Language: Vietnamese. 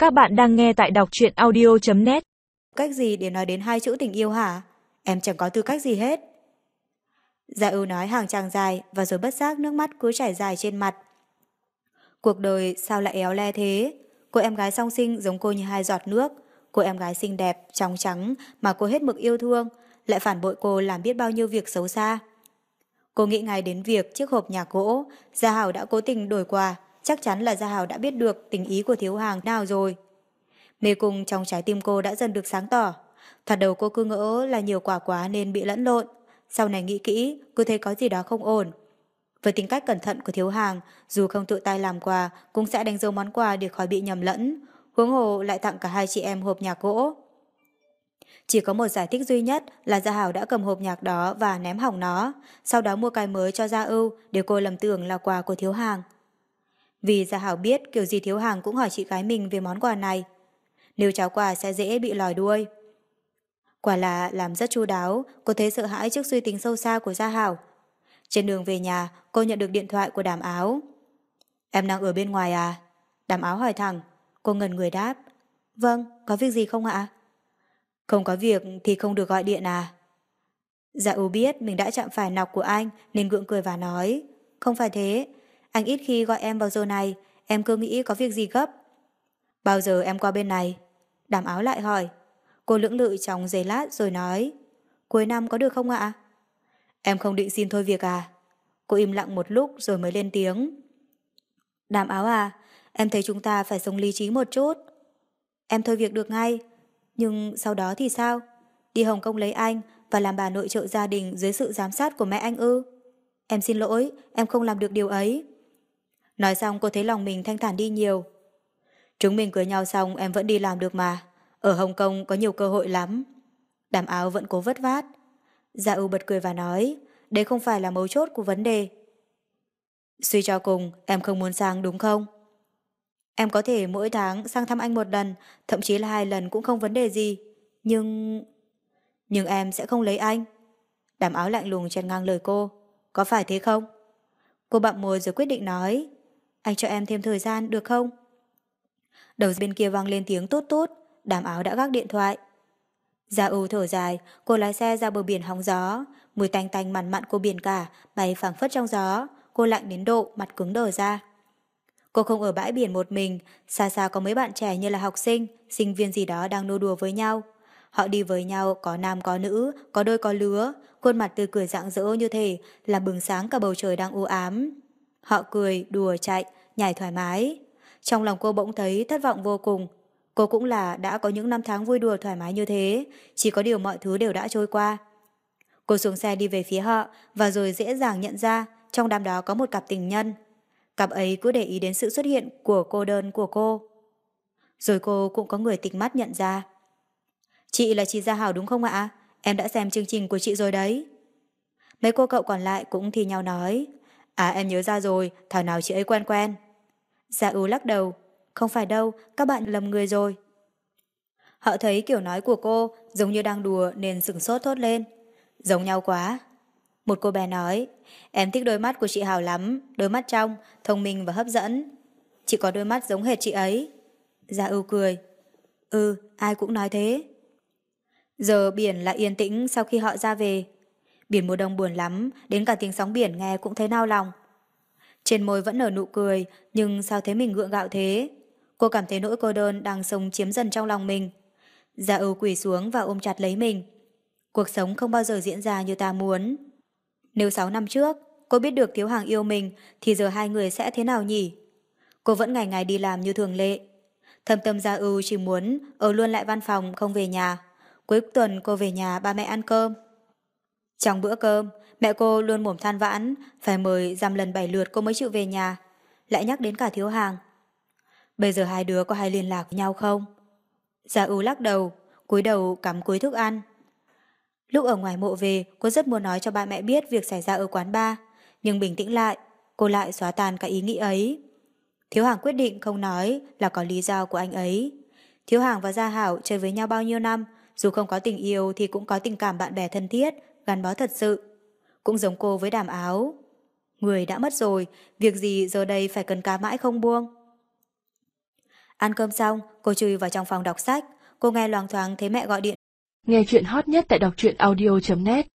Các bạn đang nghe tại đọc truyện audio.net. Cách gì để nói đến hai chữ tình yêu hả? Em chẳng có tư cách gì hết. Dạ ưu nói hàng tràng dài và rồi bất giác nước mắt cứ chảy dài trên mặt. Cuộc đời sao lại éo le thế? Cô em gái song sinh giống cô như hai giọt nước. Cô em gái xinh đẹp, trong trắng mà cô hết mực yêu thương, lại phản bội cô làm biết bao nhiêu việc xấu xa. Cô nghĩ ngay đến việc chiếc hộp nhạc gỗ, Gia Hảo đã cố tình đổi quà, chắc chắn là Gia Hảo đã biết được tình ý của thiếu hàng nào rồi. Mê cung trong trái tim cô đã dần được sáng tỏ. Thoạt đầu cô cứ ngỡ là nhiều quả quá nên bị lẫn lộn. Sau này nghĩ kỹ, cô thấy có gì đó không ổn. Với tính cách cẩn thận của thiếu hàng, dù không tự tay làm quà, cũng sẽ đánh dấu món quà để khỏi bị nhầm lẫn. Huống hồ lại tặng cả hai chị em hộp nhạc gỗ. Chỉ có một giải thích duy nhất là Gia Hảo đã cầm hộp nhạc đó và ném hỏng nó, sau đó mua cái mới cho Gia Ưu để cô lầm tưởng là quà của thiếu hàng. Vì Gia Hảo biết kiểu gì thiếu hàng cũng hỏi chị gái mình về món quà này. Nếu cháu quà sẽ dễ bị lòi đuôi. Quả là làm rất chu đáo, cô thấy sợ hãi trước suy tính sâu xa của Gia Hảo. Trên đường về nhà, cô nhận được điện thoại của Đàm Áo. Em đang ở bên ngoài à? Đàm Áo hỏi thẳng. Cô ngẩn người đáp. Vâng, có việc gì không ạ? Không có việc thì không được gọi điện à? Dạ Ú biết mình đã chạm phải nọc của anh nên gượng cười và nói. Không phải thế, anh ít khi gọi em vào giờ này, em cứ nghĩ có việc gì gấp. Bao giờ em qua bên này? Đàm Áo lại hỏi. Cô lưỡng lự trong giây lát rồi nói. Cuối năm có được không ạ? Em không định xin thôi việc à? Cô im lặng một lúc rồi mới lên tiếng. Đàm Áo à, em thấy chúng ta phải sống lý trí một chút. Em thôi việc được ngay. Nhưng sau đó thì sao? Đi Hồng Kông lấy anh và làm bà nội trợ gia đình dưới sự giám sát của mẹ anh ư? Em xin lỗi, em không làm được điều ấy. Nói xong cô thấy lòng mình thanh thản đi nhiều. Chúng mình cưới nhau xong em vẫn đi làm được mà. Ở Hồng Kông có nhiều cơ hội lắm. Đàm Áo vẫn cố vất vát. Dạ ưu bật cười và nói, đây không phải là mấu chốt của vấn đề. Suy cho cùng, em không muốn sang đúng không? Em có thể mỗi tháng sang thăm anh một lần, thậm chí là 2 lần cũng không vấn đề gì. Nhưng em sẽ không lấy anh. Đàm Áo lạnh lùng chen ngang lời cô. Có phải thế không? Cô bặm môi rồi quyết định nói. Anh cho em thêm thời gian được không? Đầu bên kia vang lên tiếng tút tút. Đàm Áo đã gác điện thoại. Gia Ưu thở dài, cô lái xe ra bờ biển hóng gió. Mùi tanh tanh mặn mặn của biển cả bay phảng phất trong gió. Cô lạnh đến độ mặt cứng đờ ra. Cô không ở bãi biển một mình, xa xa có mấy bạn trẻ như là học sinh, sinh viên gì đó đang nô đùa với nhau. Họ đi với nhau, có nam có nữ, có đôi có lứa, khuôn mặt tươi cười rạng rỡ như thể là bừng sáng cả bầu trời đang u ám. Họ cười, đùa, chạy, nhảy thoải mái. Trong lòng cô bỗng thấy thất vọng vô cùng. Cô cũng là đã có những năm tháng vui đùa thoải mái như thế, chỉ có điều mọi thứ đều đã trôi qua. Cô xuống xe đi về phía họ và rồi dễ dàng nhận ra trong đám đó có một cặp tình nhân. Cặp ấy cứ để ý đến sự xuất hiện của cô đơn của cô. Rồi cô cũng có người tịch mắt nhận ra. Chị là chị Gia Hảo đúng không ạ? Em đã xem chương trình của chị rồi đấy. Mấy cô cậu còn lại cũng thi nhau nói. À em nhớ ra rồi, thảo nào chị ấy quen quen. Gia Ưu lắc đầu. Không phải đâu, các bạn lầm người rồi. Họ thấy kiểu nói của cô giống như đang đùa nên sửng sốt thốt lên. Giống nhau quá. Một cô bé nói, em thích đôi mắt của chị Hảo lắm, đôi mắt trong, thông minh và hấp dẫn. Chị có đôi mắt giống hệt chị ấy. Gia Ưu cười. Ừ, ai cũng nói thế. Giờ biển lại yên tĩnh sau khi họ ra về. Biển mùa đông buồn lắm, đến cả tiếng sóng biển nghe cũng thấy nao lòng. Trên môi vẫn nở nụ cười, nhưng sao thấy mình gượng gạo thế? Cô cảm thấy nỗi cô đơn đang xông chiếm dần trong lòng mình. Gia Ưu quỳ xuống và ôm chặt lấy mình. Cuộc sống không bao giờ diễn ra như ta muốn. Nếu 6 năm trước, cô biết được Thiếu Hàng yêu mình, thì giờ hai người sẽ thế nào nhỉ? Cô vẫn ngày ngày đi làm như thường lệ. Thâm tâm Gia Ưu chỉ muốn ở luôn lại văn phòng không về nhà. Cuối tuần cô về nhà ba mẹ ăn cơm. Trong bữa cơm, mẹ cô luôn mồm than vãn, phải mời dăm lần 7 lượt cô mới chịu về nhà. Lại nhắc đến cả Thiếu Hàng. Bây giờ hai đứa có hay liên lạc với nhau không? Gia Ưu lắc đầu, cúi đầu cắm cúi thức ăn. Lúc ở ngoài mộ về, cô rất muốn nói cho ba mẹ biết việc xảy ra ở quán bar, nhưng bình tĩnh lại, cô lại xóa tan cái ý nghĩ ấy. Thiếu Hàng quyết định không nói là có lý do của anh ấy. Thiếu Hàng và Gia Hảo chơi với nhau bao nhiêu năm, dù không có tình yêu thì cũng có tình cảm bạn bè thân thiết, gắn bó thật sự. Cũng giống cô với Đàm Áo. Người đã mất rồi, việc gì giờ đây phải cần cá mãi không buông. Ăn cơm xong, cô chui vào trong phòng đọc sách. Cô nghe loáng thoáng thấy mẹ gọi điện. Nghe chuyện hot nhất tại đọc truyện audio.net